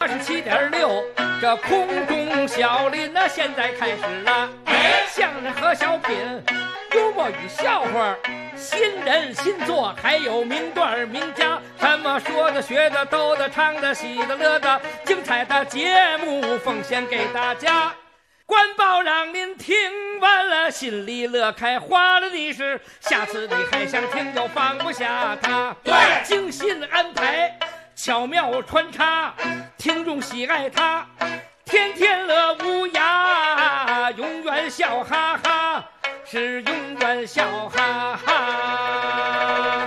87.6，这空中小林呢，现在开始了。相声和小品，幽默与笑话，新人新作，还有名段名家，什么说的、学的、逗的、唱的、喜的、乐的，精彩的节目奉献给大家。官报让您听完了，心里乐开花了的是，下次你还想听就放不下它。对，精心安排，巧妙穿插，听众喜爱它，天天乐无涯，永远笑哈哈，是永远笑哈哈。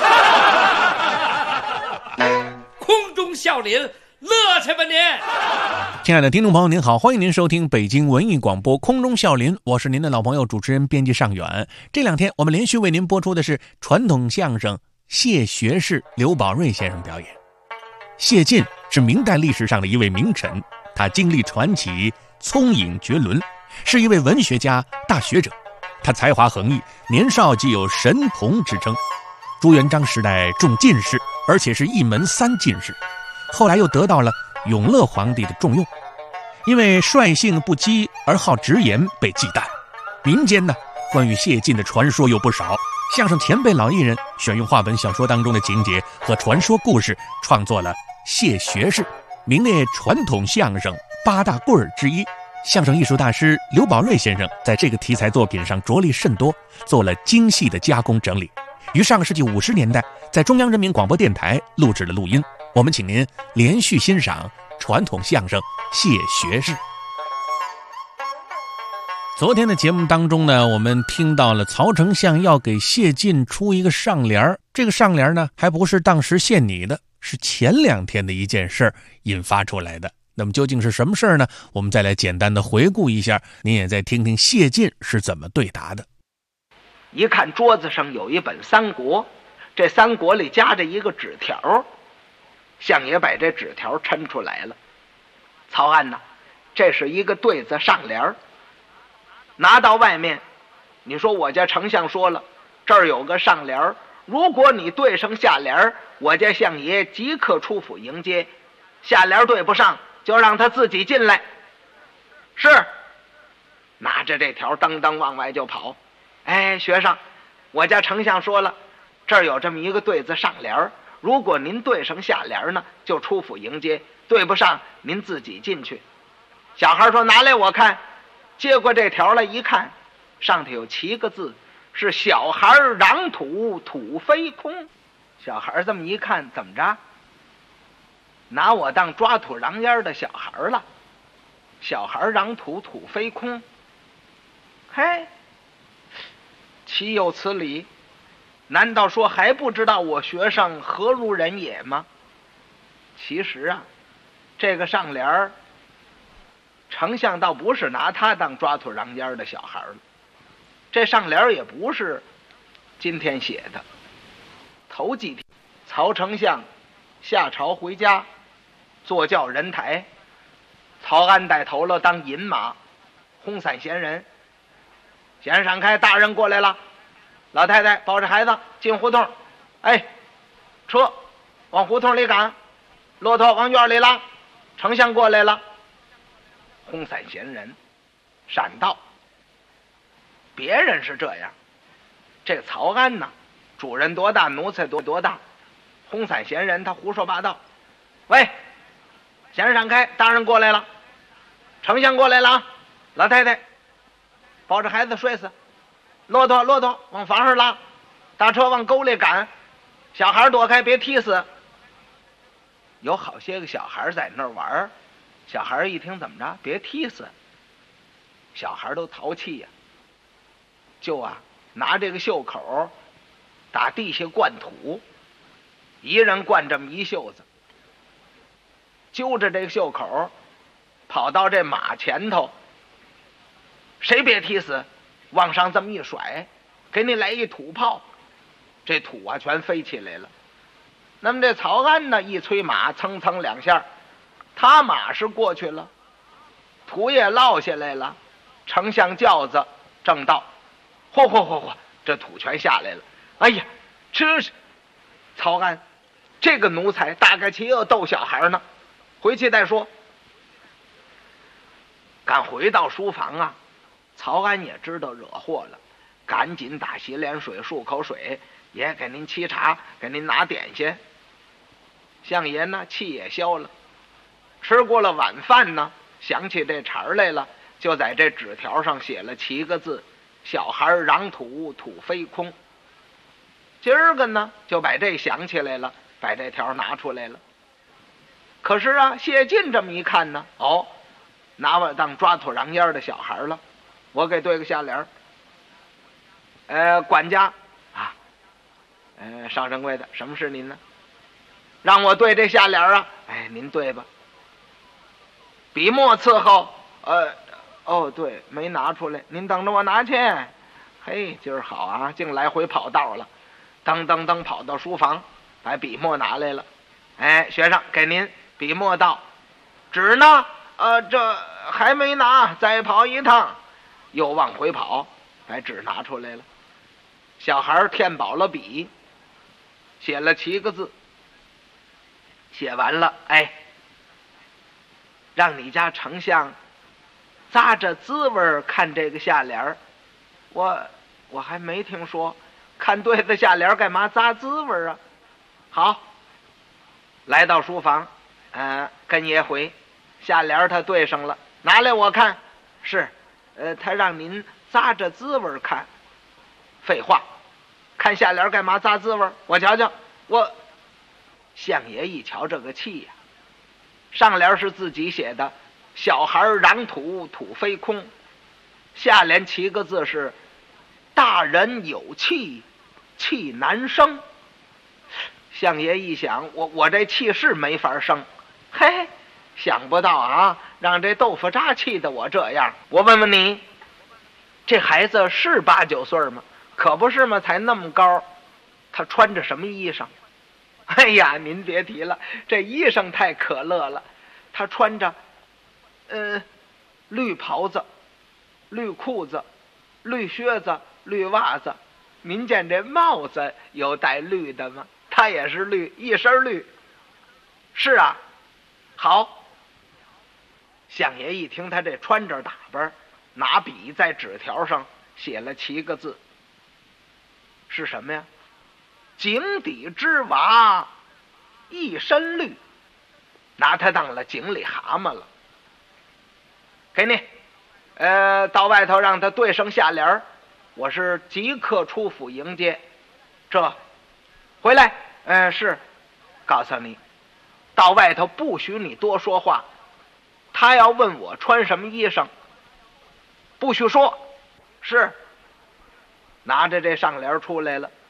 空中笑林，乐去吧您！ 亲爱的听众朋友您好，欢迎您收听北京文艺广播空中笑林，我是您的老朋友主持人编辑尚远。这两天我们连续为您播出的是传统相声谢学士刘宝瑞先生表演。谢晋是明代历史上的一位名臣，他经历传奇，聪颖绝伦，是一位文学家、大学者。他才华横溢，年少即有神童之称。朱元璋时代中进士，而且是一门3进士，后来又得到了永乐皇帝的重用。因为率性不羁而好直言被忌惮。民间呢，关于谢晋的传说有不少，相声前辈老艺人选用话本小说当中的情节和传说故事，创作了谢学士，名列传统相声8大棍儿之一。相声艺术大师刘宝瑞先生在这个题材作品上着力甚多，做了精细的加工整理，于上个世纪50年代在中央人民广播电台录制了录音。我们请您连续欣赏传统相声谢学士。昨天的节目当中呢，我们听到了曹丞相要给谢晋出一个上联，这个上联呢，还不是当时献你的，是前2天的一件事引发出来的。那么究竟是什么事呢？我们再来简单的回顾一下，您也再听听谢晋是怎么对答的。 一看桌子上有一本三国，这三国里夹着一个纸条，相爷把这纸条抻出来了。曹安呐，这是一个对子上联，拿到外面，你说我家丞相说了，这儿有个上联，如果你对上下联，我家相爷即刻出府迎接，下联对不上就让他自己进来。是，拿着这条噔噔往外就跑。哎，学生，我家丞相说了，这儿有这么一个对子上联，如果您对上下联呢，就出府迎接，对不上您自己进去。小孩说拿来我看，接过这条来一看，上头有7个字，是小孩壤土，土飞空。小孩这么一看，怎么着？拿我当抓土壤烟的小孩了。小孩壤土，土飞空。嘿，岂有此理？难道说还不知道我学生何如人也吗？其实啊，这个上联丞相倒不是拿他当抓土壤烟的小孩了，这上联也不是今天写的。头几天曹丞相下朝回家，坐轿人台，曹安带头了当引马，轰散闲人。闲人闪开，大人过来了，老太太抱着孩子进胡同，哎，车往胡同里赶，骆驼往院里拉，丞相过来了。轰散闲人，闪道。别人是这样，这曹安呢，主人多大，奴才多大，轰散闲人，他胡说八道。喂，闲人闪开，大人过来了，丞相过来了啊！老太太抱着孩子摔死，骆驼往房上拉，大车往沟里赶，小孩躲开，别踢死。有好些个小孩在那儿玩，小孩一听怎么着，别踢死，小孩都淘气呀，就拿这个袖口打地下灌土，一人灌这么一袖子，揪着这个袖口跑到这马前头，谁别踢死，往上这么一甩，给你来一土炮，这土全飞起来了。那么这曹安呢，一催马，蹭蹭2下，他马是过去了，土也落下来了，丞相轿子正到，嚯，这土全下来了。哎呀，这是曹安这个奴才大概岂有逗小孩呢？ 回去再说。赶回到书房啊，曹安也知道惹祸了，赶紧打洗脸水漱口水，也给您沏茶，给您拿点心。相爷呢气也消了，吃过了晚饭呢，想起这茬来了，就在这纸条上写了7个字：小孩壤土，土飞空。今儿个呢就把这想起来了，把这条拿出来了。可是啊，谢晋这么一看呢，拿我当抓土瓤烟的小孩了，我给对个下联。管家啊，上掌柜的，什么是您呢？让我对这下联啊。您对吧。笔墨伺候。对，没拿出来，您等着我拿去。嘿，今儿好啊，净来回跑道了。噔噔噔跑到书房，把笔墨拿来了。学生，给您笔墨到。纸呢？这还没拿，再跑一趟。又往回跑，把纸拿出来了。小孩填饱了笔，写了7个字。写完了，让你家丞相咂着滋味看这个下联。我还没听说，看对子下联干嘛咂滋味啊？好，来到书房，跟爷回，下联他对上了，拿来我看。是，他让您咂着滋味看。废话，看下联干嘛咂滋味？我瞧瞧，相爷一瞧这个气呀，上联是自己写的，小孩壤土，土飞空。下联7个字是大人有气，气难生。相爷一想，我这气是没法生。嘿，想不到啊，让这豆腐渣气得我这样。我问问你，这孩子是8、9岁吗？可不是吗？才那么高，他穿着什么衣裳？哎呀，您别提了，这衣裳太可乐了。他穿着绿袍子、绿裤子、绿靴子、绿袜子。您见这帽子有带绿的吗？他也是绿，一身绿。是啊，好。相爷一听他这穿着打扮，拿笔在纸条上写了7个字。是什么呀？井底之蛙一身绿，拿他当了井里蛤蟆了。给你，到外头让他对上下联。我是即刻出府迎接。这回来，是告诉你，到外头不许你多说话。他要问我穿什么衣裳，不许说。是，拿着这上联出来了。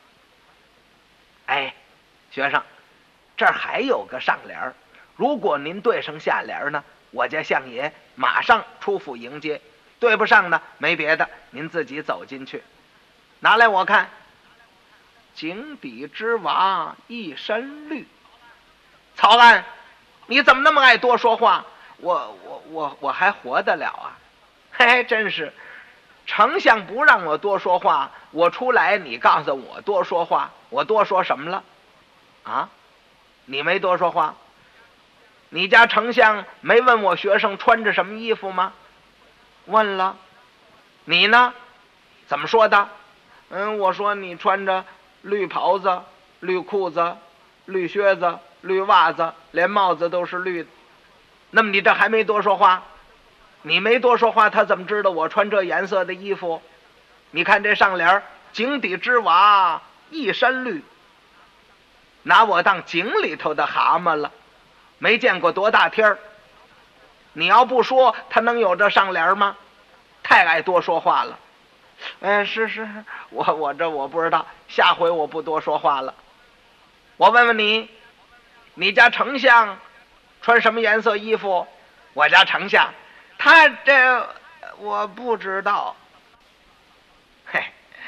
学生，这儿还有个上联，如果您对上下联呢，我家相爷马上出府迎接。对不上呢，没别的，您自己走进去。拿来我看。井底之蛙一身绿。曹安，你怎么那么爱多说话？我还活得了啊？嘿，真是，丞相不让我多说话，我出来你告诉我多说话，我多说什么了？啊，你没多说话？你家丞相没问我学生穿着什么衣服吗？问了。你呢？怎么说的？我说你穿着绿袍子、绿裤子、绿靴子、绿袜子，连帽子都是绿的。那么你这还没多说话？你没多说话，他怎么知道我穿这颜色的衣服？你看这上联，井底之蛙一身绿，拿我当井里头的蛤蟆了。没见过多大天儿。你要不说，他能有这上联吗？太爱多说话了。是，我不知道，下回我不多说话了。我问问你，你家丞相穿什么颜色衣服？我家丞相，他这我不知道。嘿，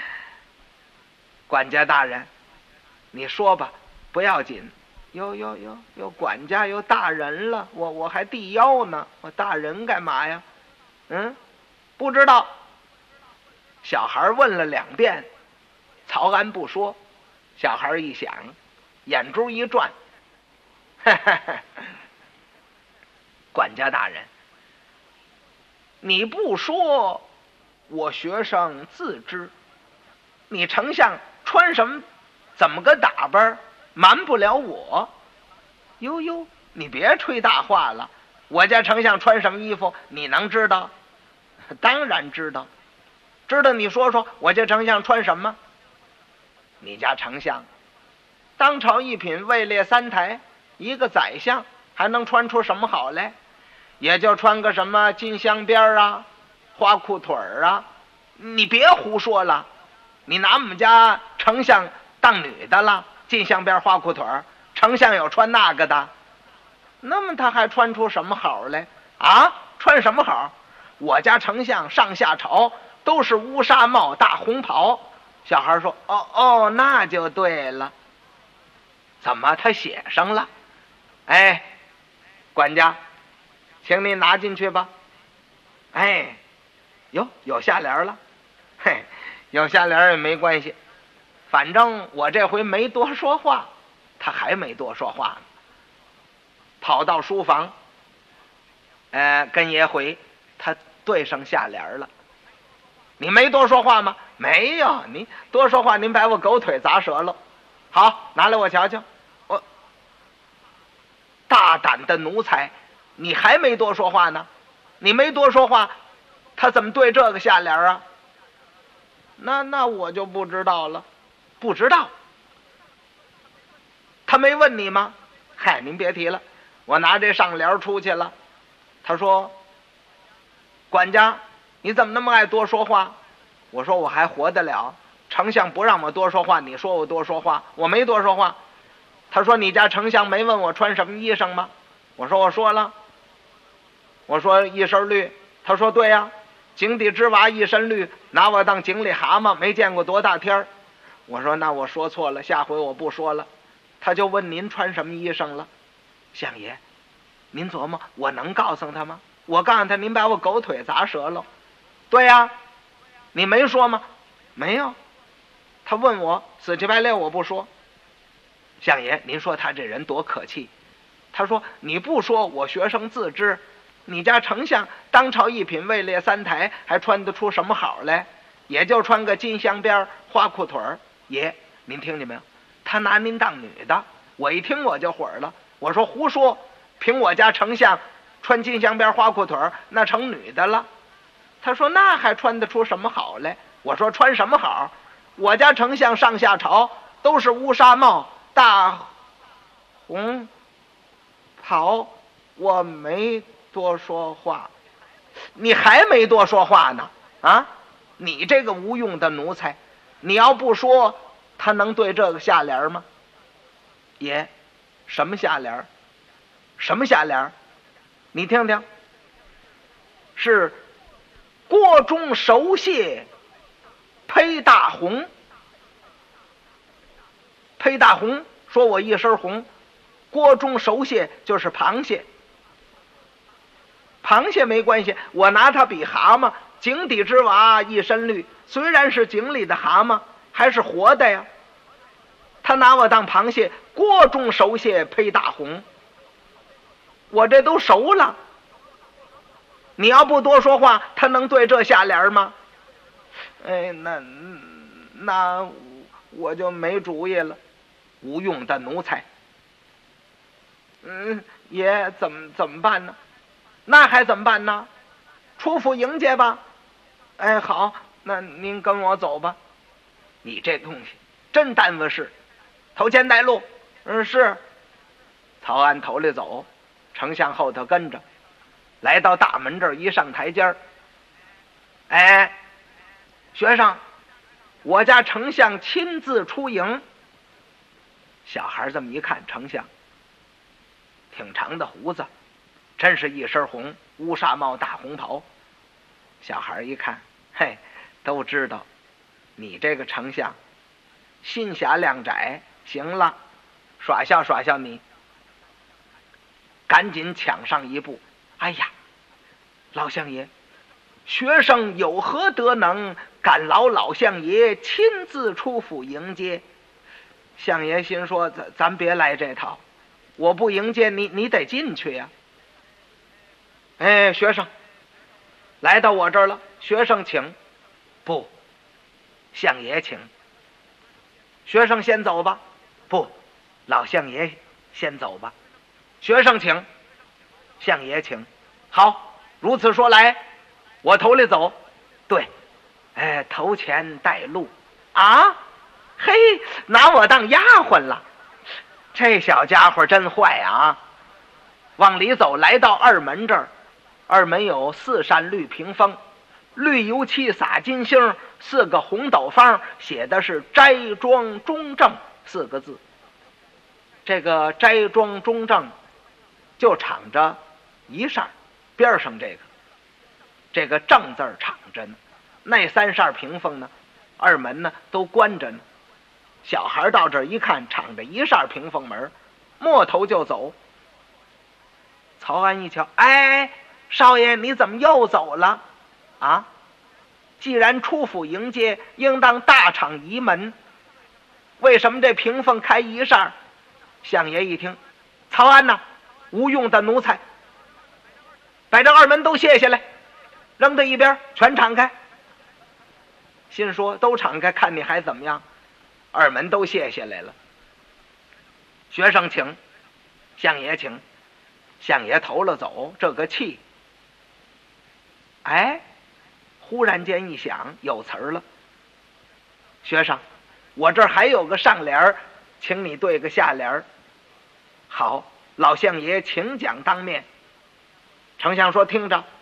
管家大人，你说吧，不要紧。有管家有大人了，我还递腰呢，我大人干嘛呀？不知道。小孩问了2遍，曹安不说。小孩一想，眼珠一转， 管家大人，你不说，我学生自知。你丞相穿什么，怎么个打扮，瞒不了我。呦呦，你别吹大话了，我家丞相穿什么衣服，你能知道？当然知道。知道你说说，我家丞相穿什么？你家丞相当朝一品，位列3台，一个宰相，还能穿出什么好来？也就穿个什么金镶边啊，花裤腿啊。你别胡说了，你拿我们家丞相当女的了？金镶边花裤腿，丞相有穿那个的？那么他还穿出什么好来啊？穿什么好？我家丞相上下朝都是乌纱帽大红袍。小孩说哦，那就对了。怎么他写上了？哎，管家，请你拿进去吧。哎，有下联了。嘿，有下联也没关系，反正我这回没多说话。他还没多说话呢，跑到书房，跟爷回，他对上下联了。你没多说话吗？没有，你多说话，您把我狗腿砸折了。好，拿来我瞧瞧。我大胆的奴才，你还没多说话呢。你没多说话，他怎么对这个下联啊？那我就不知道了。不知道？他没问你吗？嗨，您别提了，我拿这上联出去了。他说，管家，你怎么那么爱多说话？我说我还活得了，丞相不让我多说话，你说我多说话，我没多说话。他说你家丞相没问我穿什么衣裳吗？我说我说了，我说一身绿。他说对呀，井底之蛙一身绿，拿我当井里蛤蟆，没见过多大天儿。我说那我说错了，下回我不说了。他就问您穿什么衣裳了。相爷，您琢磨我能告诉他吗？我告诉他，您把我狗腿砸折了。对呀，你没说吗？没有。他问我死乞白赖，我不说。相爷，您说他这人多可气。他说你不说，我学生自知。你家丞相当朝一品，位列3台，还穿得出什么好来？也就穿个金镶边花裤腿。爷，您听见没有？他拿您当女的。我一听我就火了，我说胡说，凭我家丞相穿金镶边花裤腿，那成女的了。他说那还穿得出什么好来？我说穿什么好？我家丞相上下朝都是乌纱帽大红袍。我没多说话。你还没多说话呢啊！你这个无用的奴才，你要不说，他能对这个下联吗？爷，什么下联？什么下联？你听听。是锅中熟蟹披大红。披大红，说我一身红。锅中熟蟹就是螃蟹。螃蟹没关系，我拿它比蛤蟆。井底之蛙一身绿，虽然是井里的蛤蟆，还是活的呀。他拿我当螃蟹，锅中熟蟹披大红。我这都熟了。你要不多说话，他能对这下联吗？哎，那我就没主意了。无用的奴才。爷，怎么办呢？那还怎么办呢？出府迎接吧。哎，好，那您跟我走吧。你这东西真耽误事。头前带路。是。曹安头里走，丞相后头跟着，来到大门这儿，一上台阶儿。哎，学生，我家丞相亲自出迎。小孩这么一看，丞相挺长的胡子，真是一身红，乌纱帽大红袍。小孩一看，嘿，都知道你这个丞相心狭量窄。行了，耍笑耍笑你。赶紧抢上一步。哎呀，老相爷，学生有何德能，敢劳老相爷亲自出府迎接？相爷心说，咱别来这套，我不迎接你，你得进去呀。 哎，学生来到我这儿了，学生请。不，相爷请。学生先走吧。不，老相爷先走吧。学生请，相爷请。好，如此说来，我头里走。对，哎，头前带路啊！嘿，拿我当丫鬟了。这小家伙真坏啊！往里走，来到二门这儿，二门有4扇绿屏风，绿油漆撒金星，4个红斗方，写的是斋庄中正4个字。这个斋庄中正就敞着一扇，边上这个正字敞着呢，那3扇屏风呢，二门呢都关着呢。小孩到这儿一看，敞着一扇屏风门，摸头就走。曹安一瞧，哎，少爷你怎么又走了啊？既然出府迎接，应当大敞仪门，为什么这屏风开一扇？相爷一听，曹安呐，无用的奴才，把这二门都卸下来，扔到一边，全敞开。心说都敞开，看你还怎么样。二门都卸下来了。学生请，相爷请。相爷头了走，这个气。哎，忽然间一想，有词儿了。学生，我这儿还有个上联，请你对个下联。好，老相爷请讲当面。丞相说，听着。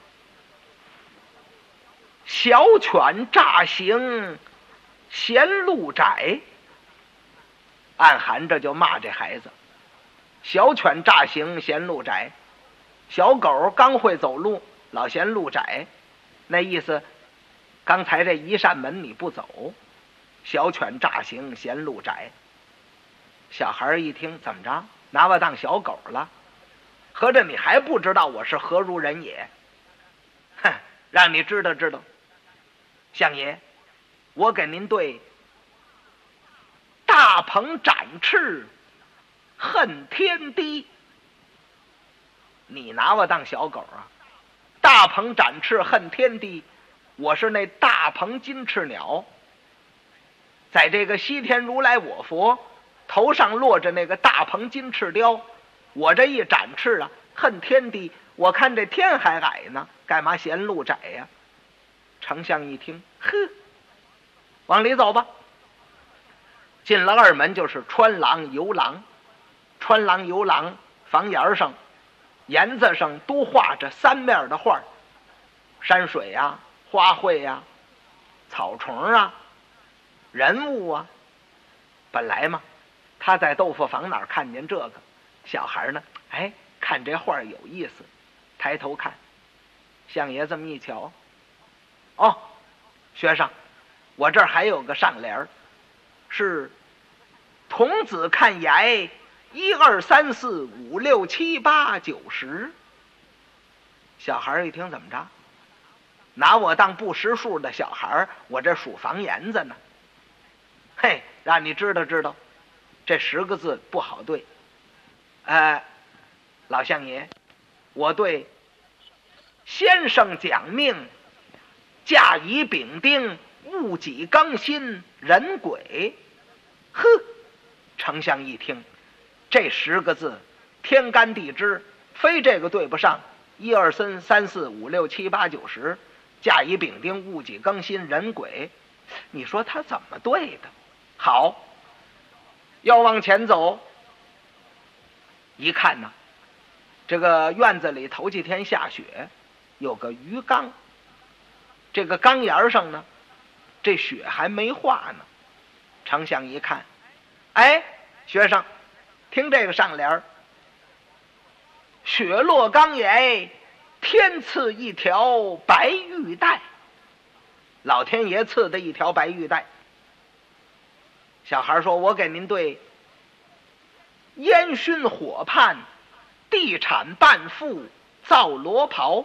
小犬乍行闲路窄，暗含着就骂这孩子。小犬乍行嫌路窄，小狗刚会走路，老嫌路窄，那意思刚才这一扇门你不走，小犬乍行嫌路窄。小孩一听，怎么着，拿我当小狗了？合着你还不知道我是何如人也？哼，让你知道知道。相爷，我给您对大鹏展翅恨天低。你拿我当小狗啊？大鹏展翅恨天低，我是那大鹏金翅鸟，在这个西天如来我佛头上落着那个大鹏金翅雕，我这一展翅啊，恨天低，我看这天还矮呢，干嘛嫌路窄呀？丞相一听，呵，往里走吧。进了二门就是穿廊游廊，穿廊游廊房檐上檐子上都画着3面的画，山水啊，花卉啊，草虫啊，人物啊。本来嘛，他在豆腐坊哪儿看见这个，小孩呢，哎，看这画有意思，抬头看。相爷这么一瞧，哦，学生，我这儿还有个上联，是童子看崖1、2、3、4、5、6、7、8、9、10。小孩一听，怎么着？拿我当不识数的小孩，我这数房檐子呢。嘿，让你知道知道，这10个字不好对。老相爷，我对先生讲命，驾以丙丁，戊己庚辛，壬癸。呵，丞相一听，这10个字天干地支，非这个对不上。1、2、3、3、4、5、6、7、8、9、10，甲乙丙丁戊己庚辛壬癸，你说他怎么对的？好，要往前走，一看呢，这个院子里头几天下雪，有个鱼缸，这个缸沿上呢，这雪还没化呢。丞相一看，哎，学生，听这个上联，雪落缸崖，天赐一条白玉带。老天爷赐的一条白玉带。小孩说，我给您对烟熏火畔，地产半富，造罗袍。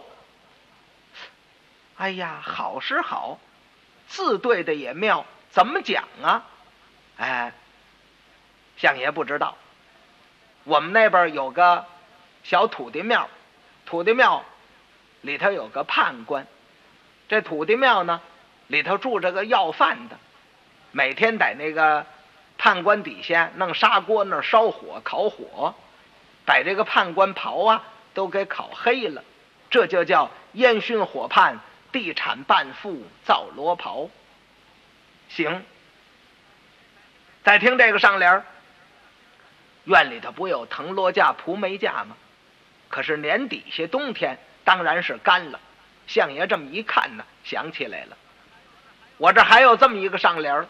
哎呀，好是好，字对的也妙，怎么讲啊？哎，相爷不知道，我们那边有个小土地庙，土地庙里头有个判官，这土地庙呢里头住着个要饭的，每天在那个判官底下弄砂锅那烧火烤火，把这个判官袍啊都给烤黑了，这就叫烟熏火判，地产半副造罗袍。行，再听这个上联，院里头不有藤萝架蒲梅架吗？可是年底下冬天当然是干了。相爷这么一看呢，想起来了，我这还有这么一个上联，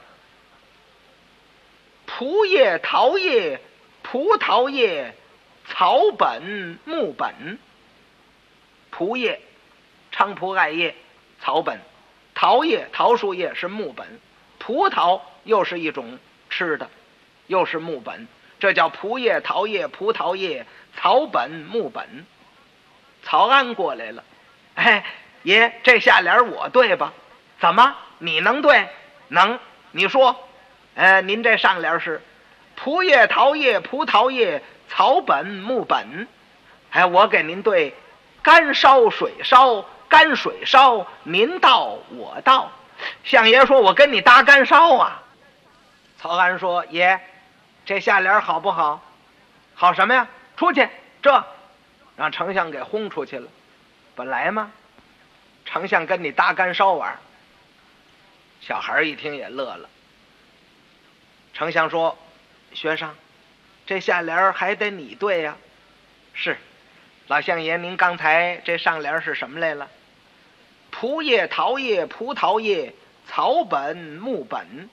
蒲叶桃叶葡萄叶草本木本。蒲叶菖蒲艾叶草本，桃叶桃树叶是木本，葡萄又是一种吃的，又是木本，这叫蒲叶桃叶葡萄叶草本木本。曹安过来了，哎，爷，这下联我对吧？怎么你能对？能，你说。您这上联是蒲叶桃叶葡萄叶草本木本，我给您对干烧水烧，干水烧，您倒我倒。相爷说我跟你搭干烧啊。曹安说，爷，这下联好不好？好什么呀？出去，这让丞相给轰出去了。本来嘛，丞相跟你搭干烧玩。小孩一听也乐了。丞相说，学生，这下联还得你对呀。是，老相爷，您刚才这上联是什么来了？蒲叶桃叶葡萄叶草本木本。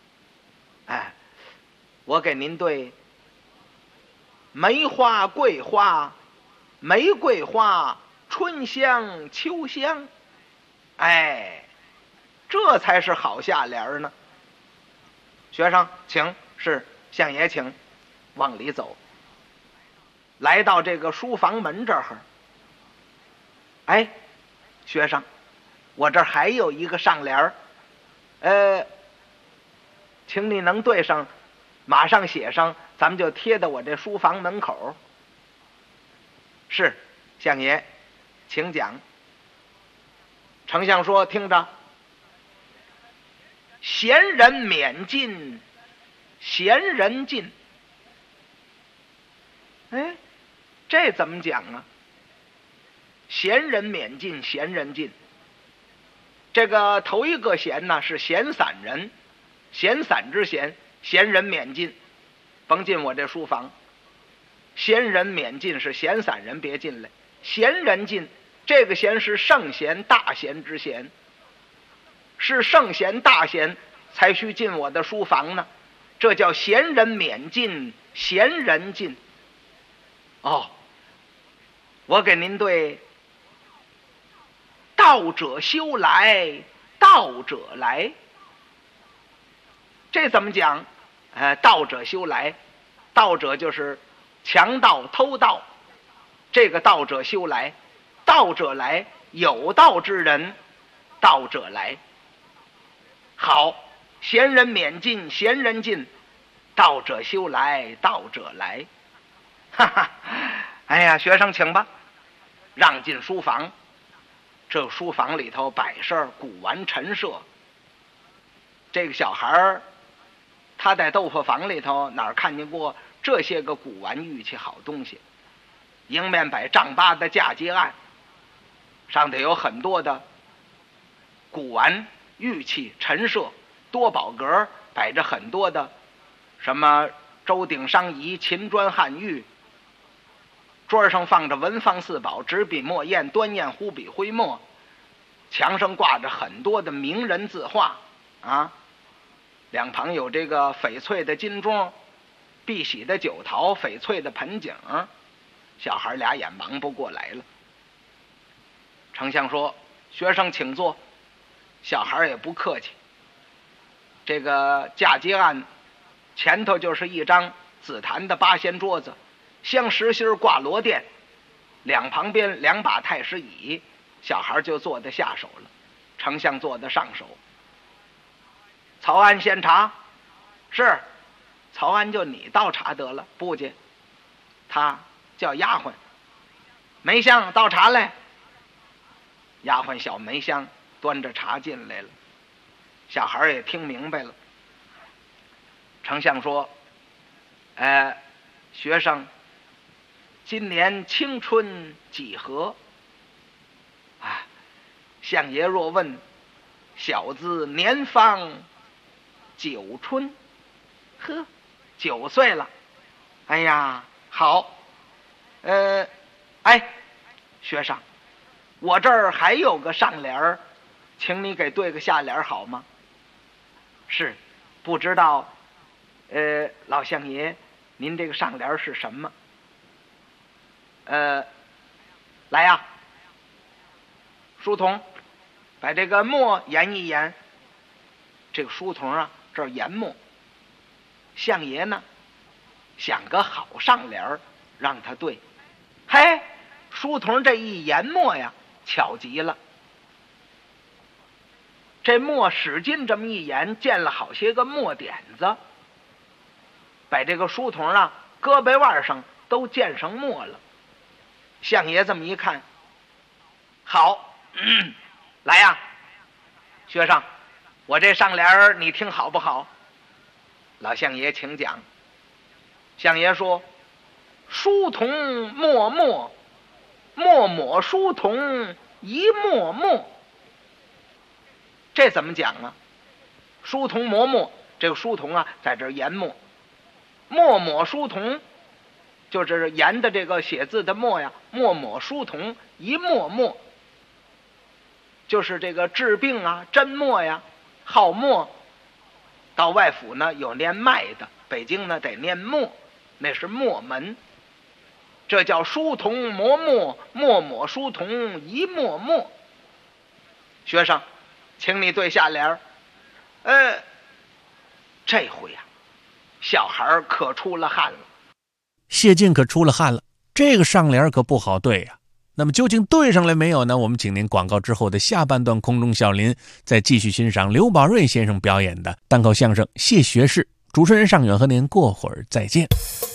我给您对梅花桂花玫瑰花春香秋香。这才是好下联呢。学生请，是相爷请。往里走，来到这个书房门这儿。学生，我这儿还有一个上联请你能对上，马上写上，咱们就贴到我这书房门口。是，相爷，请讲。丞相说，听着，闲人免进，闲人进。这怎么讲啊？闲人免进，闲人进。这个头一个闲呢是闲散人，闲散之闲，闲人免进，甭进我这书房。闲人免进是闲散人别进来，闲人进，这个闲是圣贤大贤之贤，是圣贤大贤才需进我的书房呢，这叫闲人免进，闲人进。我给您对道者修来，道者来。这怎么讲？道者修来，道者就是强盗偷盗，这个道者修来，道者来，有道之人，道者来。好，闲人免进，闲人进，道者修来，道者来。哈哈，学生请吧，让进书房。这书房里头摆设古玩陈设。这个小孩他在豆腐坊里头哪儿看见过这些个古玩玉器好东西？迎面摆丈八的嫁接案，上头有很多的古玩玉器陈设，多宝阁摆着很多的什么周鼎商仪、秦砖汉玉，桌上放着文房四宝、纸笔墨砚、端砚湖笔徽墨，墙上挂着很多的名人字画两旁有这个翡翠的金钟，碧玺的酒桃，翡翠的盆景。小孩俩眼忙不过来了。丞相说，学生请坐。小孩也不客气。这个嫁接案前头就是一张紫檀的八仙桌子，镶实心挂罗垫，两旁边两把太师椅，小孩就坐得下手了，丞相坐得上手。曹安先茶。是，曹安就你倒茶得了。不去，他叫丫鬟。梅香倒茶来。 丫鬟小梅香端着茶进来了，小孩也听明白了。丞相说：“学生，今年青春几何？”相爷若问，小子年方9春。呵，9岁了。哎呀，好。学生，我这儿还有个上联儿，请你给对个下联好吗？是，不知道，老相爷，您这个上联是什么？来呀，书童，把这个墨研一研。这个书童啊，这儿研墨。相爷呢，想个好上联儿，让他对。嘿，书童这一研墨呀，巧极了。这墨使劲这么一研，见了好些个墨点子，把这个书童啊胳膊腕上都见上墨了。相爷这么一看，好，来呀，学生，我这上联儿你听好不好？老相爷请讲。相爷说：“书童墨墨，墨墨书童一墨墨。”这怎么讲啊？书童磨墨，这个书童啊在这儿研墨，墨墨书童就是研的这个写字的墨呀，墨墨书童一墨墨，就是这个治病啊针墨呀，好墨。到外府呢有念脉的，北京呢得念墨，那是墨门。这叫书童磨墨，墨墨书童一墨墨。学生，请你对下联。这回啊，小孩可出了汗了。 谢晋可出了汗了，这个上联可不好对呀。那么究竟对上来没有呢？我们请您广告之后的下半段空中笑林再继续欣赏刘宝瑞先生表演的单口相声《谢学士》。主持人尚远和您过会儿再见。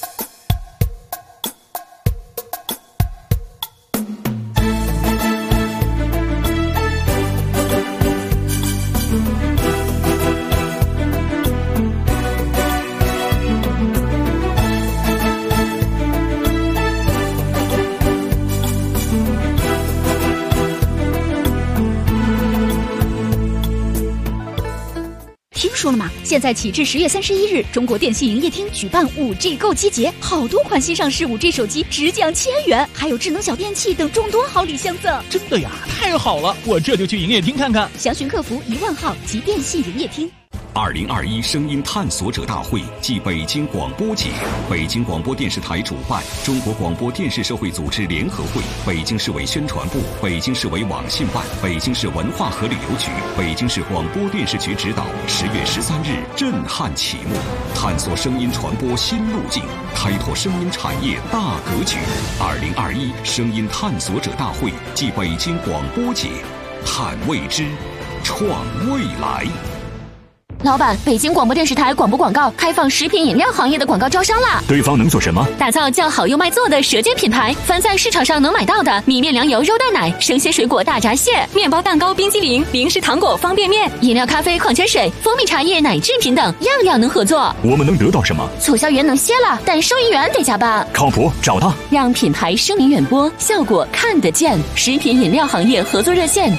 说了吗？现在起至10月31日，中国电信营业厅举办5G 购机节，好多款新上市5G 手机直降1000元，还有智能小电器等众多好礼相赠。 真的呀，太好了！我这就去营业厅看看。 详询客服10000号及电信营业厅。 2021声音探索者大会暨北京广播节，北京广播电视台主办，中国广播电视社会组织联合会、北京市委宣传部、北京市委网信办、北京市文化和旅游局、北京市广播电视局指导，10月13日震撼启幕，探索声音传播新路径，开拓声音产业大格局。2021声音探索者大会暨北京广播节，探未知，创未来。 老板，北京广播电视台广播广告开放食品饮料行业的广告招商啦！ 对方能做什么？ 打造叫好又卖座的舌尖品牌，凡在市场上能买到的米面粮油肉蛋奶、生鲜水果大闸蟹、面包蛋糕冰激凌、零食糖果方便面、饮料咖啡矿泉水、蜂蜜茶叶奶制品等，样样能合作。 我们能得到什么？ 促销员能歇了，但收银员得加班。 靠谱，找他， 让品牌声名远播，效果看得见。食品饮料行业合作热线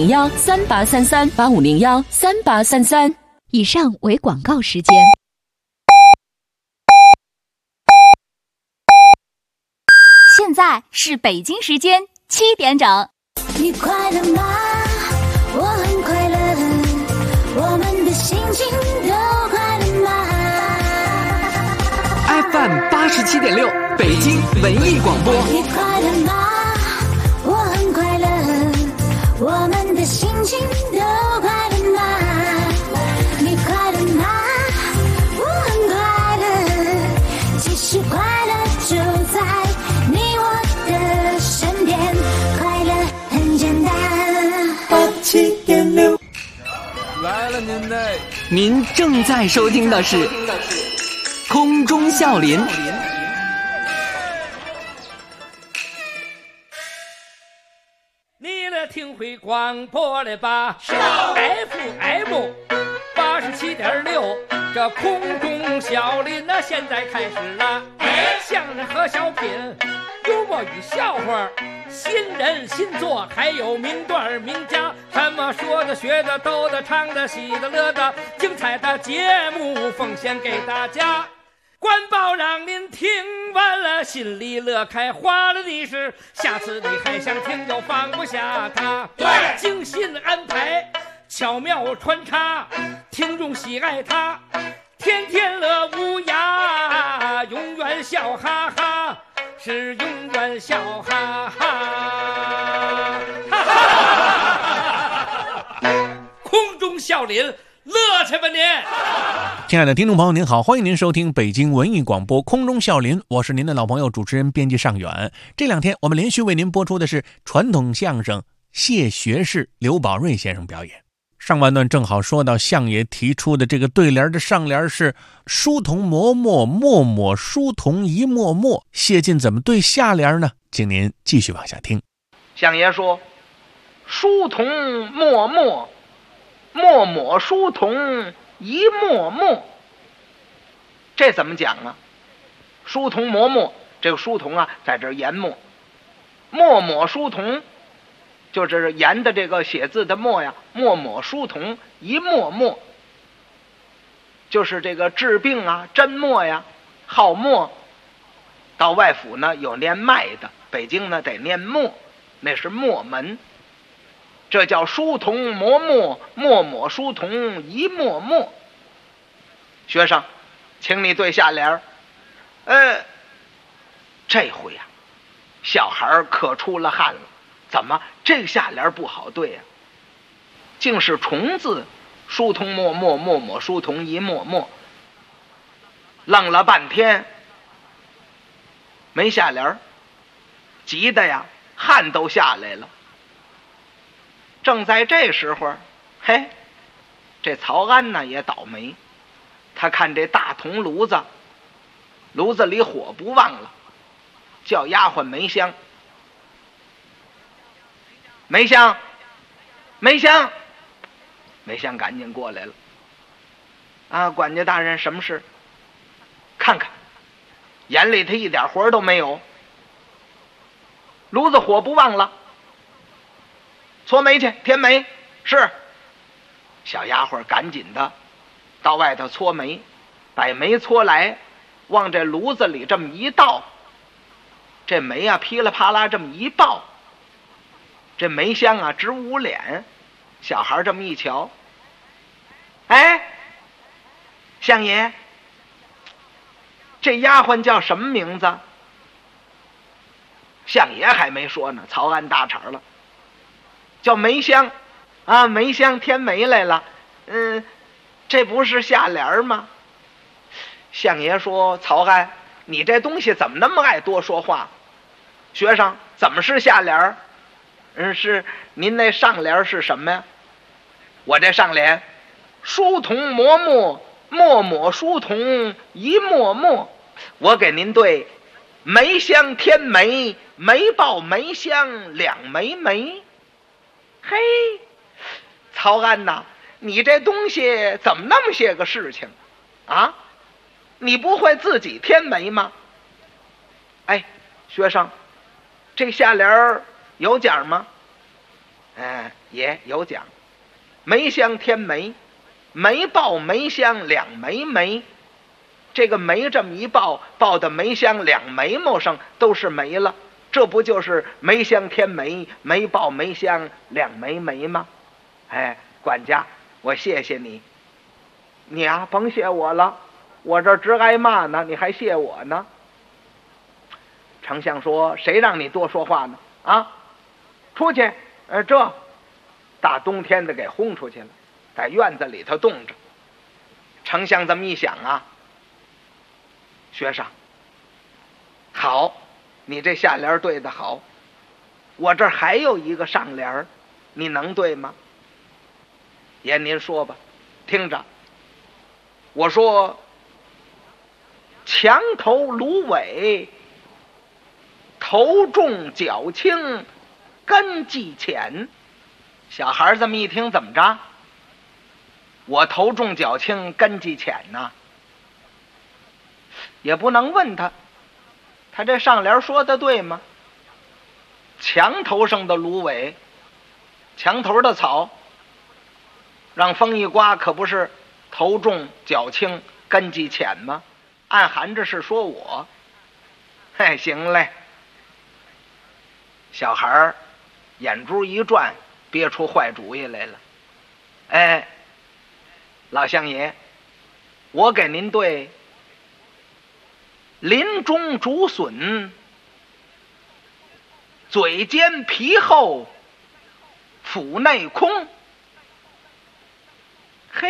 8501383385013833。以上为广告时间。 现在是北京时间7点整。 你快乐吗？我很快乐，我们的心情都快乐吗 ？FM 87.6，北京文艺广播。 你快乐吗？我很快乐，我们的心情都快乐吗？你快乐吗？我很快乐，其实快乐就在你我的身边，快乐很简单。87.6， 来了您嘞！您正在收听的是空中笑林。 你你了听会广播了吧？是 FM 87.6，这空中小林那现在开始了。相声和小品，幽默与笑话，新人新作，还有名段名家，什么说的、学的、逗的、唱的、喜的、乐的，精彩的节目奉献给大家。官报让您听完了，心里乐开花了的是，下次你还想听就放不下它。对，精心安排，巧妙穿插，听众喜爱它，天天乐无涯，永远笑哈哈，是永远笑哈哈。空中笑林，乐去吧您！ 亲爱的听众朋友您好，欢迎您收听北京文艺广播空中笑林，我是您的老朋友主持人编辑尚远。这两天我们连续为您播出的是传统相声谢学士刘宝瑞先生表演。上半段正好说到相爷提出的这个对联的上联是书童磨墨，墨抹书童一墨墨，谢晋怎么对下联呢？请您继续往下听。 相爷说书童墨墨，墨抹书童一墨墨，这怎么讲啊？书童磨墨，这个书童啊在这研墨，墨抹书童就是研的这个写字的墨呀，墨抹书童一墨墨，就是这个治病啊针墨呀，好墨。到外府呢有念脉的，北京呢得念墨，那是墨门，这叫书童磨墨，墨抹书童一墨墨。学生，请你对下联。这回呀，小孩可出了汗了。怎么这个下联不好对呀？竟是重字，书童墨墨，墨抹书童一墨墨。愣了半天，没下联，急得呀汗都下来了。正在这时候，嘿，这曹安呢也倒霉，他看这大铜炉子，炉子里火不旺了，叫丫鬟梅香。梅香，梅香，梅香赶紧过来了。啊，管家大人，什么事？看看，眼里头一点活都没有。炉子火不旺了，搓煤去，添煤。是。小丫鬟赶紧的到外头搓煤，把煤搓来，往这炉子里这么一倒，这煤啊噼里啪啦这么一爆，这煤香啊直捂脸。小孩这么一瞧，哎，相爷，这丫鬟叫什么名字？相爷还没说呢，曹安搭茬了，叫梅香啊，梅香添煤来了。这不是下联吗？相爷说，曹安，你这东西怎么那么爱多说话？学生，怎么是下联？是您那上联是什么呀？我这上联，书童磨墨，墨抹书童一墨墨。我给您对梅香添煤，煤爆梅香两枚煤。嘿，曹安呐，你这东西怎么那么些个事情啊？你不会自己添煤吗？哎，学生，这下联有讲吗？也有讲。梅香添煤，煤爆梅香两枚煤。这个煤这么一爆，爆的梅香两眉毛上都是煤了，这不就是梅香添煤，煤爆梅香两枚煤吗？哎，管家，我谢谢你。你啊，甭谢我了，我这直挨骂呢，你还谢我呢？丞相说，谁让你多说话呢？啊，出去！这大冬天的给轰出去了，在院子里头冻着。丞相这么一想啊，学生，好，你这下联对得好，我这还有一个上联，你能对吗？爷您说吧，听着。我说，墙头芦苇，头重脚轻， 根基浅。小孩这么一听，怎么着？我头重脚轻，根基浅呐，也不能问他，他这上联说的对吗？墙头上的芦苇，墙头的草，让风一刮，可不是头重脚轻，根基浅吗？暗含着是说我。嘿，行嘞。小孩眼珠一转，憋出坏主意来了。哎，老乡爷，我给您对林中竹笋，嘴尖皮厚，腹内空。嘿，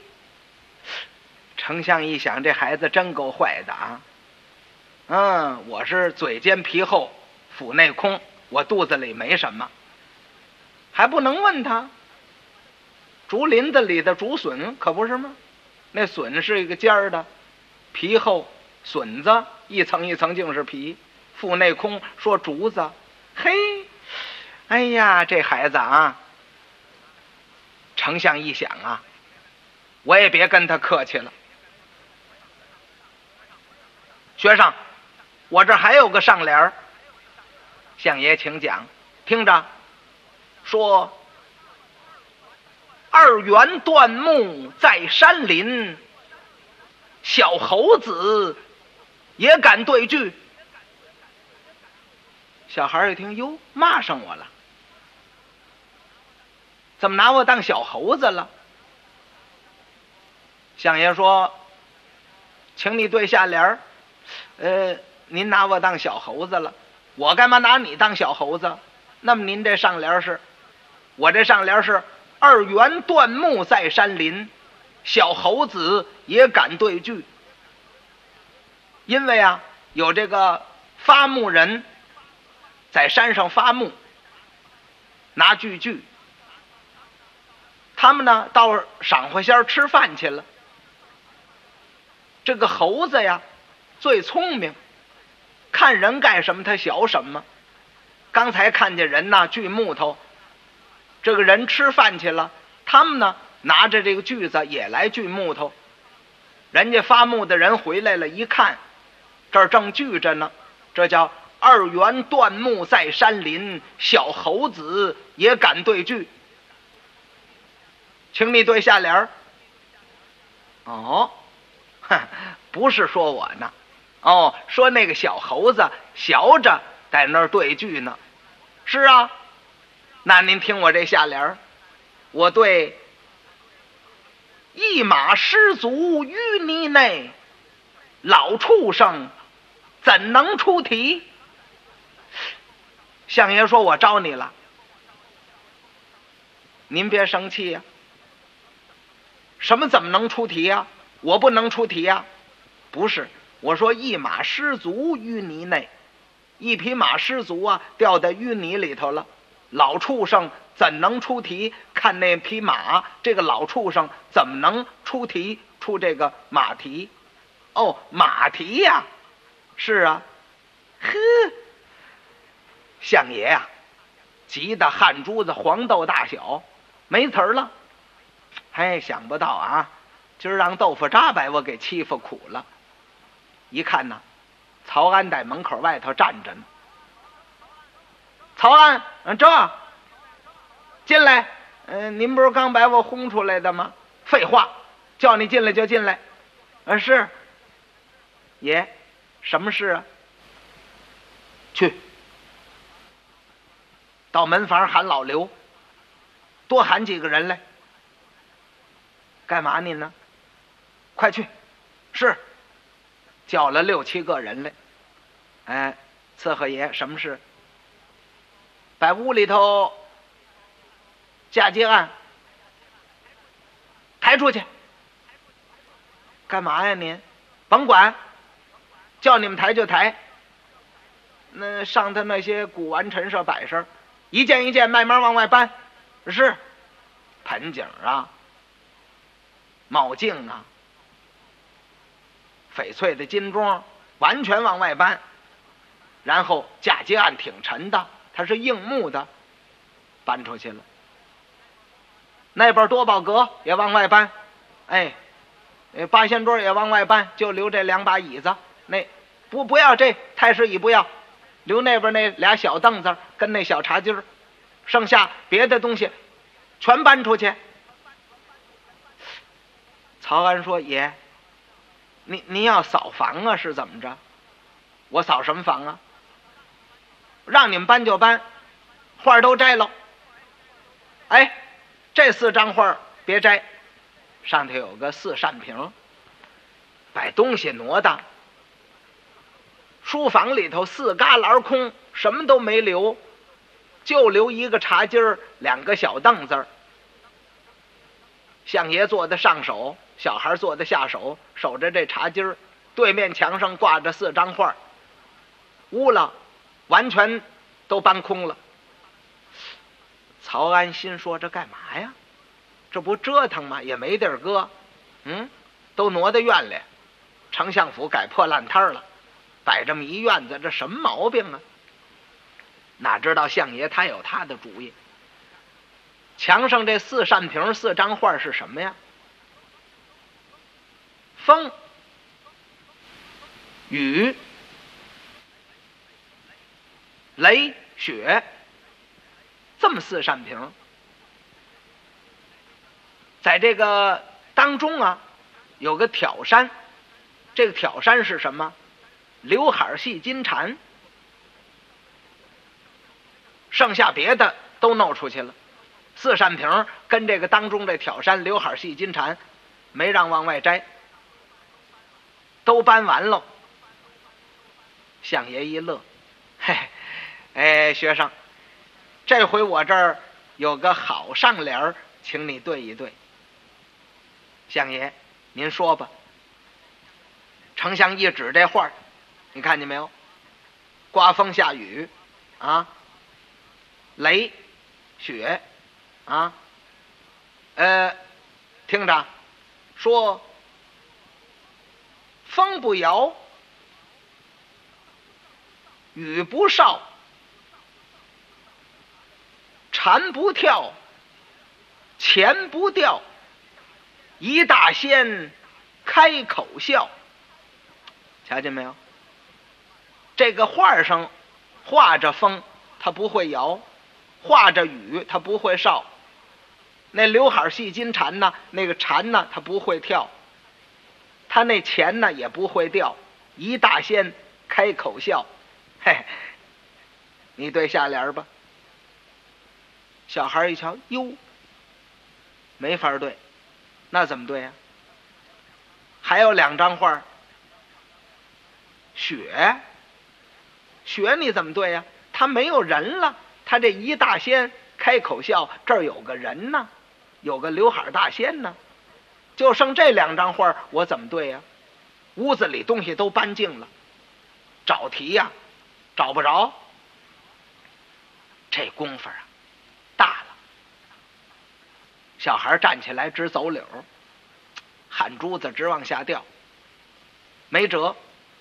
丞相一想，这孩子真够坏的啊！我是嘴尖皮厚，腹内空，我肚子里没什么，还不能问他。竹林子里的竹笋可不是吗？那笋是一个尖儿的，皮厚，笋子一层一层竟是皮，腹内空说竹子。嘿，哎呀，这孩子啊！丞相一想啊，我也别跟他客气了。学生，我这还有个上联儿，相爷请讲，听着，说二元断木在山林，小猴子也敢对句。小孩一听，哟，骂上我了，怎么拿我当小猴子了？相爷说，请你对下联儿。您拿我当小猴子了，我干嘛拿你当小猴子？那么您这上联是，我这上联是二元断木在山林，小猴子也敢对句。因为啊，有这个发木人在山上发木，拿锯锯，他们呢到赏花仙吃饭去了。这个猴子呀最聪明，看人干什么他学什么。刚才看见人呐锯木头，这个人吃饭去了，他们呢拿着这个锯子也来锯木头。人家发木的人回来了，一看这儿正锯着呢，这叫二元断木在山林，小猴子也敢对句。请你对下联儿。哦，不是说我呢，哦，说那个小猴子学着在那儿对句呢。是啊，那您听我这下联儿，我对一马失足淤泥内，老畜生怎能出题？相爷说，我招你了，您别生气呀。什么怎么能出题呀？我不能出题呀。不是，我说一马失足淤泥内，一匹马失足啊，掉在淤泥里头了，老畜生怎能出题？看那匹马，这个老畜生怎么能出题？出这个马蹄？哦，马蹄呀。是啊。呵，相爷呀，急得汗珠子黄豆大小，没词儿了。嘿，想不到啊，今儿让豆腐渣把我给欺负苦了。一看呢，曹安在门口外头站着呢。曹安，这进来。您不是刚把我轰出来的吗？废话，叫你进来就进来。是。爷，什么事啊？去，到门房喊老刘，多喊几个人来。干嘛您呢？快去。是。叫了6、7个人来。伺候爷，什么事？把屋里头嫁接案抬出去。干嘛呀您？甭管，叫你们抬就抬。那上他那些古玩陈设摆设，一件一件慢慢往外搬。是。盆景啊，帽镜啊，翡翠的金钟，完全往外搬。然后嫁接案挺沉的，它是硬木的， 搬出去了。那边多宝阁也往外搬，哎，八仙桌也往外搬，就留这2把椅子。那不要这太师椅不要，留那边那俩小凳子跟那小茶几儿，剩下别的东西全搬出去。曹安说：“爷，您要扫房啊？是怎么着？我扫什么房啊？让你们搬就搬，画都摘了。哎，这4张画别摘，上头有个4扇屏，把东西挪的。书房里头4旮旯空，什么都没留，就留一个茶几儿，2个小凳子。相爷坐的上手，小孩坐的下手，守着这茶几儿。对面墙上挂着4张画，屋了完全都搬空了。曹安心说：这干嘛呀？这不折腾吗？也没地儿搁。都挪到院里，丞相府改破烂摊了，摆这么一院子，这什么毛病啊？哪知道相爷他有他的主意。墙上这4扇屏4张画是什么呀？风、雨、雷、雪，这么4扇屏。在这个当中啊，有个挑山。这个挑山是什么？刘海戏金蝉。剩下别的都弄出去了。4扇屏跟这个当中这挑山刘海戏金蝉没让往外摘，都搬完了。相爷一乐：嘿，哎，学生，这回我这儿有个好上联，请你对一对。相爷您说吧。丞相一指这画，你看见没有？刮风下雨啊，雷雪啊，听着说，风不摇，雨不少，蝉不跳，钱不掉，一大仙开口笑。瞧见没有？这个画上画着风，它不会摇；画着雨，它不会哨。那刘海戏金蝉呢，那个蝉呢，它不会跳；它那钱呢，也不会掉。一大仙开口笑，嘿，你对下联吧。小孩一瞧，哟，没法对，那怎么对呀？还有2张画。雪，雪你怎么对呀？他没有人了，他这一大仙开口笑，这儿有个人呢，有个刘海大仙呢，就剩这2张画，我怎么对呀？屋子里东西都搬净了，找题呀，找不着。这功夫啊，大了。小孩站起来直走柳，汗珠子直往下掉，没辙。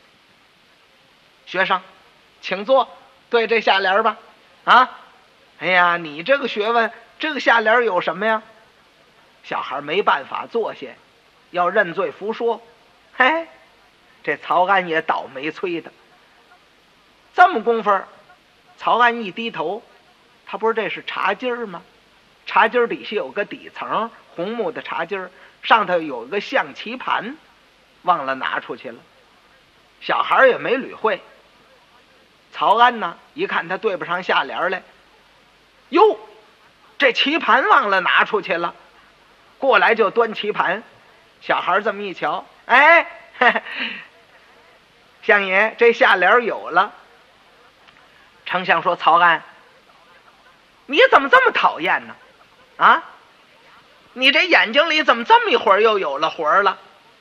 学生，请坐，对这下联吧。啊，哎呀，你这个学问，这个下联有什么呀？小孩没办法坐下，要认罪服说。嘿，这曹安也倒霉催的。这么功夫，曹安一低头，他不是这是茶几儿吗？茶几儿底下有个底层，红木的茶几儿，上头有个象棋盘，忘了拿出去了。小孩也没理会。曹安呢，一看他对不上下联来，哟，这棋盘忘了拿出去了，过来就端棋盘。小孩这么一瞧，哎，嘿嘿，相爷这下联有了。丞相说：曹安，你怎么这么讨厌呢？啊，你这眼睛里怎么这么一会儿又有了活了？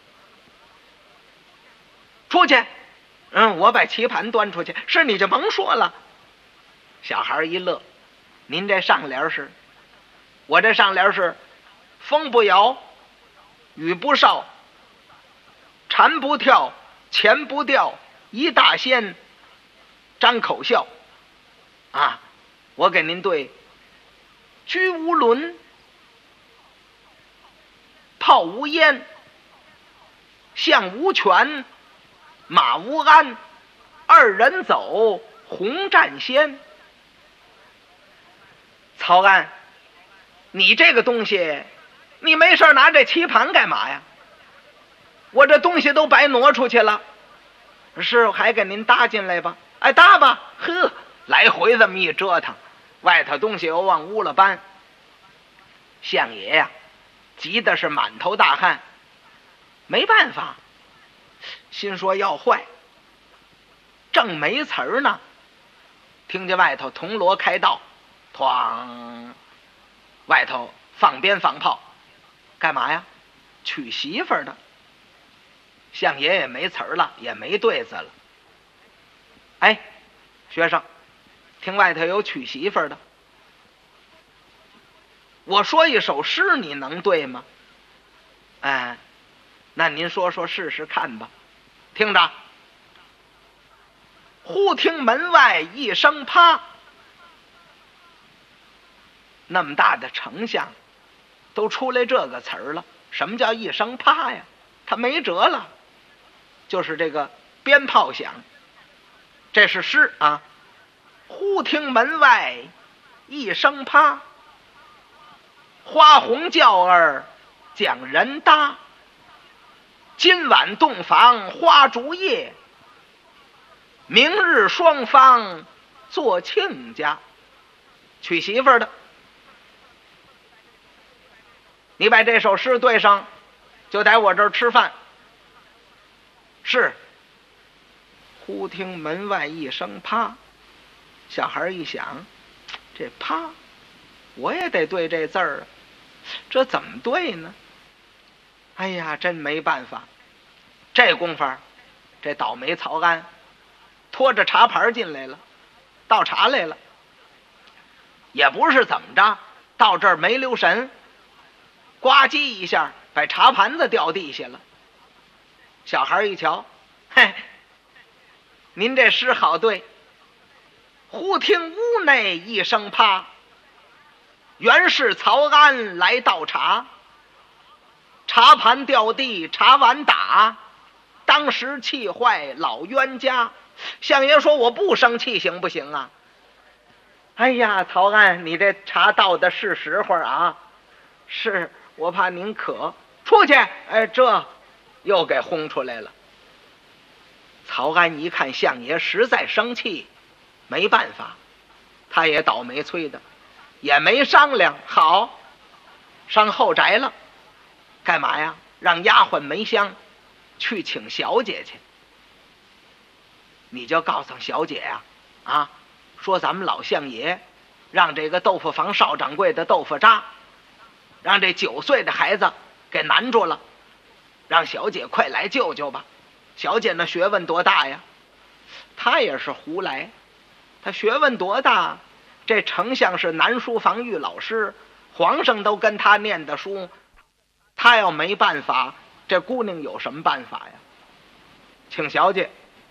出去。我把棋盘端出去，是你就甭说了。小孩一乐，您这上联是，我这上联是，风不摇，雨不哨，蝉不跳，钱不掉，一大仙张口笑。啊，我给您对居无轮，炮无烟，象无权，马无鞍，二人走，红战仙。曹安，你这个东西，你没事拿这棋盘干嘛呀？我这东西都白挪出去了，师傅还给您搭进来吧？哎，搭吧。呵，来回这么一折腾，外头东西又往屋了搬。相爷呀，急的是满头大汗，没办法，心说要坏，正没词儿呢，听见外头铜锣开道，哐，外头放鞭放炮，干嘛呀？娶媳妇儿的。相爷也没词儿了，也没对子了。哎，学生，听外头有娶媳妇儿的，我说一首诗，你能对吗？哎，那您说说试试看吧。听着，忽听门外一声啪，那么大的丞相都出来这个词儿了，什么叫一声啪呀？他没辙了，就是这个鞭炮响，这是诗啊。忽听门外一声啪，花红轿儿将人搭，今晚洞房花烛夜，明日双方做亲家。娶媳妇儿的，你把这首诗对上，就在我这儿吃饭。是。忽听门外一声啪，小孩一想，这啪我也得对这字儿啊，这怎么对呢？哎呀，真没办法。这功夫这倒霉曹安拖着茶盘进来了，倒茶来了，也不是怎么着，到这儿没留神，呱唧一下把茶盘子掉地下了。小孩一瞧，嘿，您这诗好对。忽听屋内一声啪，原是曹安来倒茶，茶盘掉地，茶碗打，当时气坏老冤家。相爷说我不生气行不行啊？哎呀，曹安，你这茶倒的是时候啊，是我怕您渴，出去。哎，这又给轰出来了。曹安一看相爷实在生气，没办法，他也倒霉催的，也没商量，好，上后宅了。干嘛呀？让丫鬟梅香去请小姐去。你就告诉小姐呀，啊，说咱们老相爷让这个豆腐房少掌柜的豆腐渣，让这9岁的孩子给难住了，让小姐快来救救吧。小姐那学问多大呀？她也是胡来，她学问多大？这丞相是南书房御老师，皇上都跟他念的书，他要没办法，这姑娘有什么办法呀？请小姐，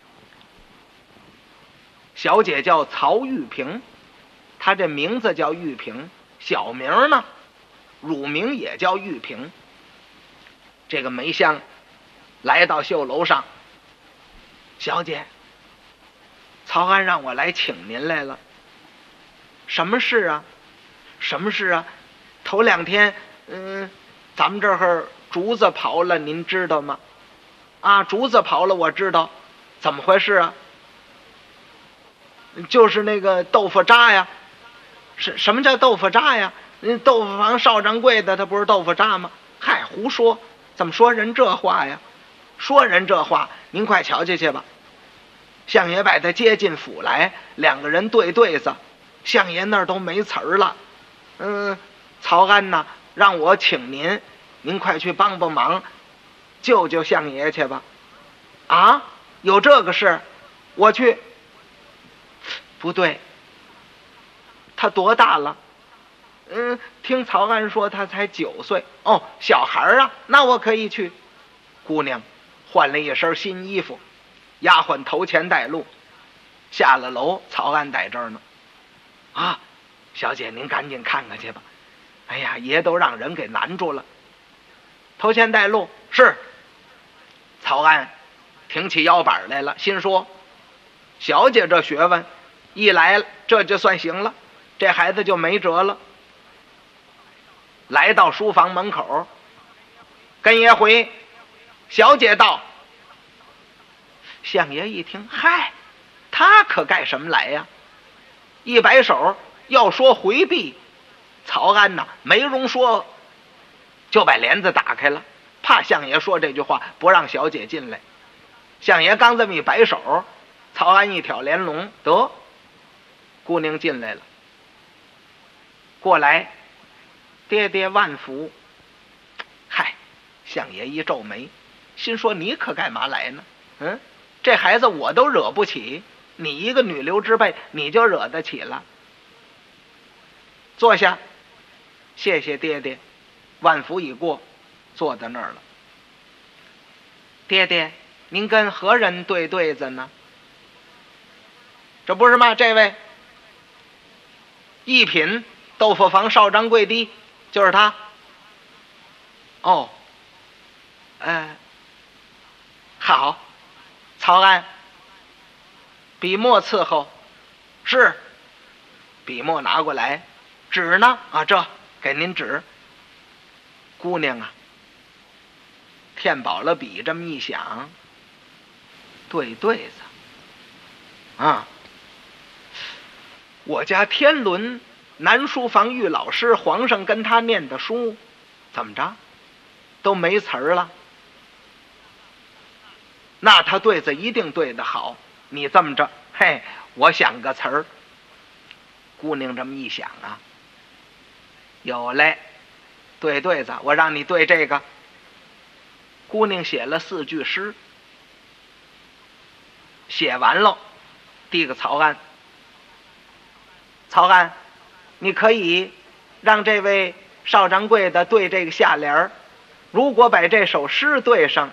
小姐叫曹玉萍，她这名字叫玉萍，小名呢，乳名也叫玉萍。这个梅香来到绣楼上，小姐，曹安让我来请您来了。什么事啊？什么事啊？头2天，咱们这儿竹子刨了，您知道吗？啊，竹子刨了，我知道。怎么回事啊？就是那个豆腐渣呀。什么叫豆腐渣呀？豆腐房少掌柜的他不是豆腐渣吗？嗨，胡说！怎么说人这话呀？说人这话，您快瞧去吧。相爷把他接进府来，2个人对对子，相爷那儿都没词儿了。曹安呐，让我请您，您快去帮帮忙，救救相爷去吧。啊，有这个事？我去。不对，他多大了？听曹安说他才9岁。哦，小孩啊，那我可以去。姑娘换了一身新衣服，丫鬟头前带路，下了楼，曹安在这儿呢。啊， 小姐您赶紧看看去吧。哎呀，爷都让人给难住了。头前带路。是。曹安挺起腰板来了，心说小姐这学问一来了，这就算行了，这孩子就没辙了。来到书房门口，跟爷回。小姐到。相爷一听，嗨，他可干什么来呀？一摆手要说回避，曹安呐没容说，就把帘子打开了，怕相爷说这句话不让小姐进来。相爷刚这么一摆手，曹安一挑帘笼，得，姑娘进来了。过来，爹爹万福。嗨，相爷一皱眉，心说你可干嘛来呢？这孩子我都惹不起，你一个女流之辈你就惹得起了。坐下。谢谢爹爹。万福已过，坐在那儿了。爹爹，您跟何人对对子呢？这不是吗？这位一品豆腐房少张贵的，就是他。哦，好。曹安，笔墨伺候。是。笔墨拿过来。纸呢？这给您纸。姑娘啊，填饱了笔，这么一想，对子我家天伦南书房玉老师，皇上跟他念的书，怎么着都没词儿了。那他对子一定对得好。你这么着，嘿，我想个词儿。姑娘这么一想啊，有嘞，对子，我让你对这个。姑娘写了4句诗，写完了，递个曹安。曹安，你可以让这位少掌柜的对这个下联儿，如果把这首诗对上，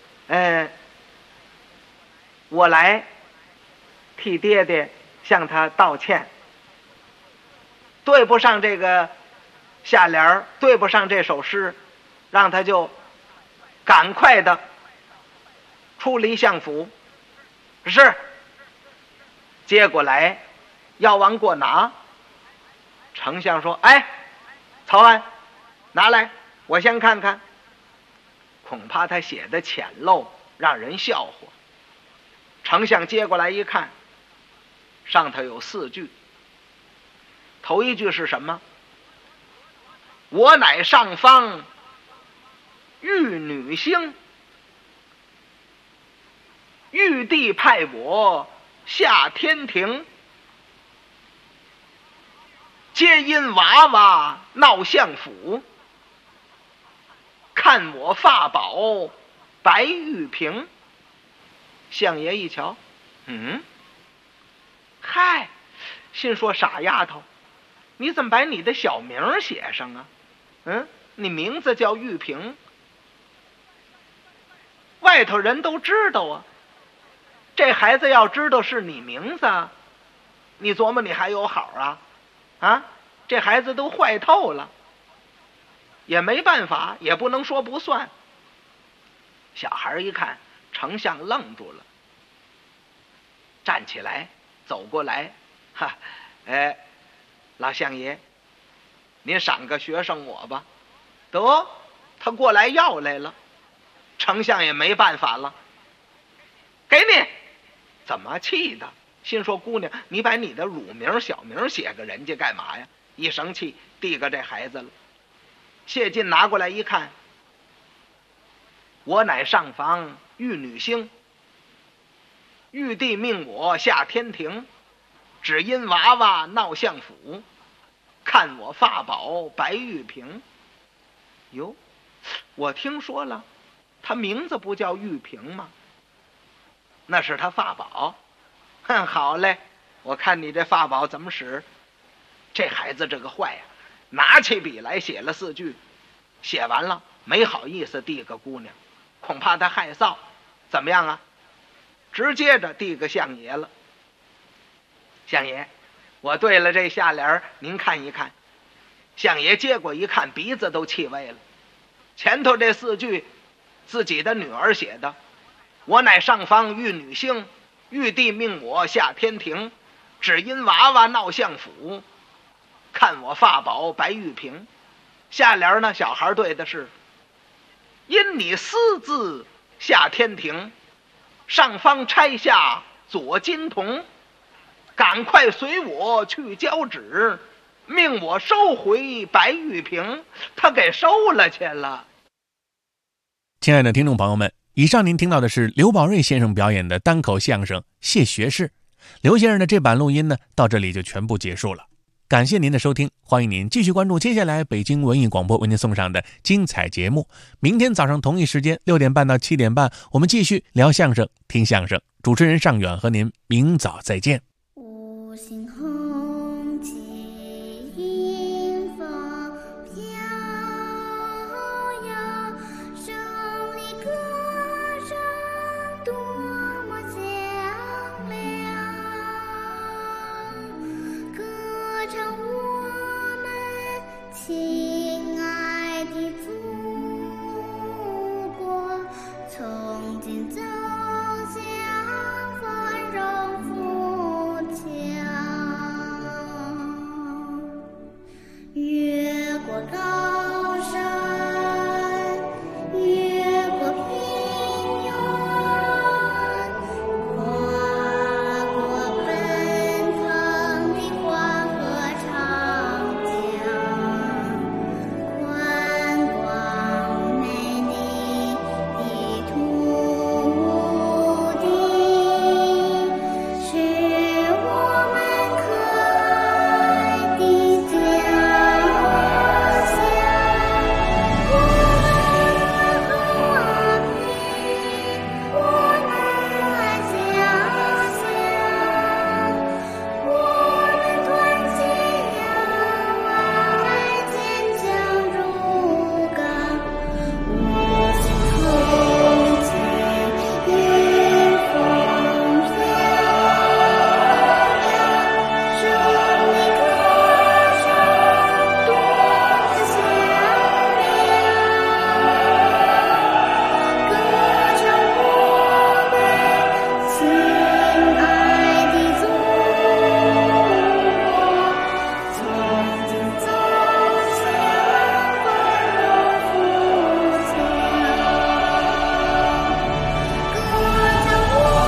我来替爹爹向他道歉。对不上这个下联儿，对不上这首诗，让他就赶快的出离相府。是。接过来要往过拿。丞相说，曹安，拿来我先看看。恐怕他写的浅陋，让人笑话。丞相接过来一看，上头有4句。头一句是什么？我乃上方玉女星，玉帝派我下天庭，皆因娃娃闹相府，看我发宝白玉瓶。相爷一瞧，嗨，心说傻丫头，你怎么把你的小名写上啊？你名字叫玉萍，外头人都知道啊。这孩子要知道是你名字，你琢磨你还有好啊？这孩子都坏透了，也没办法，也不能说不算。小孩一看，丞相愣住了，站起来走过来，老相爷，您赏个学生我吧。得，他过来要来了，丞相也没办法了，给你。怎么气的？心说姑娘，你把你的乳名小名写个人家干嘛呀？一生气递个这孩子了。谢晋拿过来一看，我乃上房玉女星，玉帝命我下天庭，只因娃娃闹相府，看我发宝白玉瓶。哟，我听说了，他名字不叫玉瓶吗？那是他发宝。好嘞，我看你这发宝怎么使。这孩子这个坏呀，拿起笔来写了4句，写完了没好意思递个姑娘，恐怕他害臊。怎么样啊？直接着递个相爷了。相爷， 我对了这下联您看一看。相爷接过一看，鼻子都气歪了。前头这4句自己的女儿写的，我乃上方玉女星，玉帝命我下天庭，只因娃娃闹相府，看我发宝白玉瓶。下联呢，小孩对的是因你私自下天庭，上方拆下左金童，赶快随我去交旨，命我收回白玉瓶。他给收了去了。 亲爱的听众朋友们，以上您听到的是刘宝瑞先生表演的单口相声《谢学士》。刘先生的这版录音呢，到这里就全部结束了。感谢您的收听，欢迎您继续关注接下来北京文艺广播为您送上的精彩节目。明天早上同一时间6点半到7点半，我们继续聊相声，听相声。主持人尚远和您明早再见。 五星红旗迎风飘摇，胜利歌声多么响亮，歌唱我们亲爱的祖国，从今走向繁荣富强，越过高山，越过平原，跨过奔腾的黄河长江，宽广美丽的土地，是我们可爱的家乡。我们和平，我们爱家乡，我们团结友爱，坚强如钢。五星红旗迎风飘摇，胜利歌声多么响亮，歌唱我们亲爱的祖国，从今走向繁荣富强，歌唱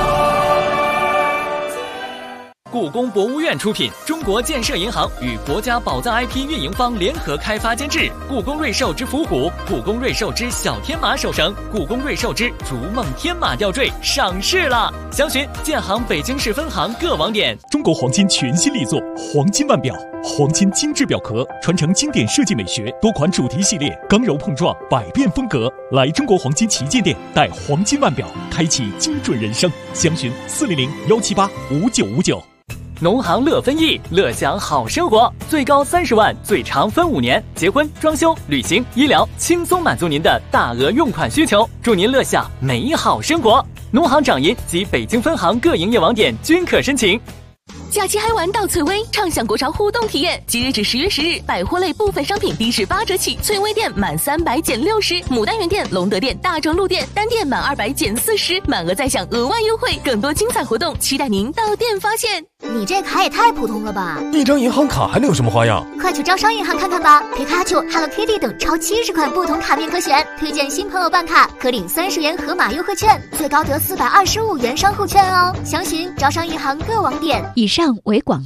我们。 故宫博物院出品，中国建设银行与国家宝藏 IP 运营方联合开发监制。故宫瑞兽之伏虎、故宫瑞兽之小天马手绳、故宫瑞兽之逐梦天马吊坠上市了，详询建行北京市分行各网点。 中国黄金全新力作黄金腕表，黄金精致表壳，传承经典设计美学，多款主题系列，刚柔碰撞，百变风格。来中国黄金旗舰店，戴黄金腕表，开启精准人生。详询400-178-5959。 农行乐分益，乐享好生活，最高30万，最长分5年，结婚、装修、旅行、医疗，轻松满足您的大额用款需求，祝您乐享美好生活。农行掌银及北京分行各营业网点均可申请。 假期嗨玩到翠微，畅享国潮互动体验。即日至10月10日，百货类部分商品低至8折起，翠微店满300减60，牡丹园店、隆德店、大众路店单店满200减40，满额再享额外优惠。更多精彩活动，期待您到店发现。 你这卡也太普通了吧！ 一张银行卡还能有什么花样？ 快去招商银行看看吧，皮卡丘、Hello Kitty 等超70款不同卡面可选，推荐新朋友办卡可领30元盒马优惠券，最高得425元商户券哦。详询招商银行各网点。 以上为广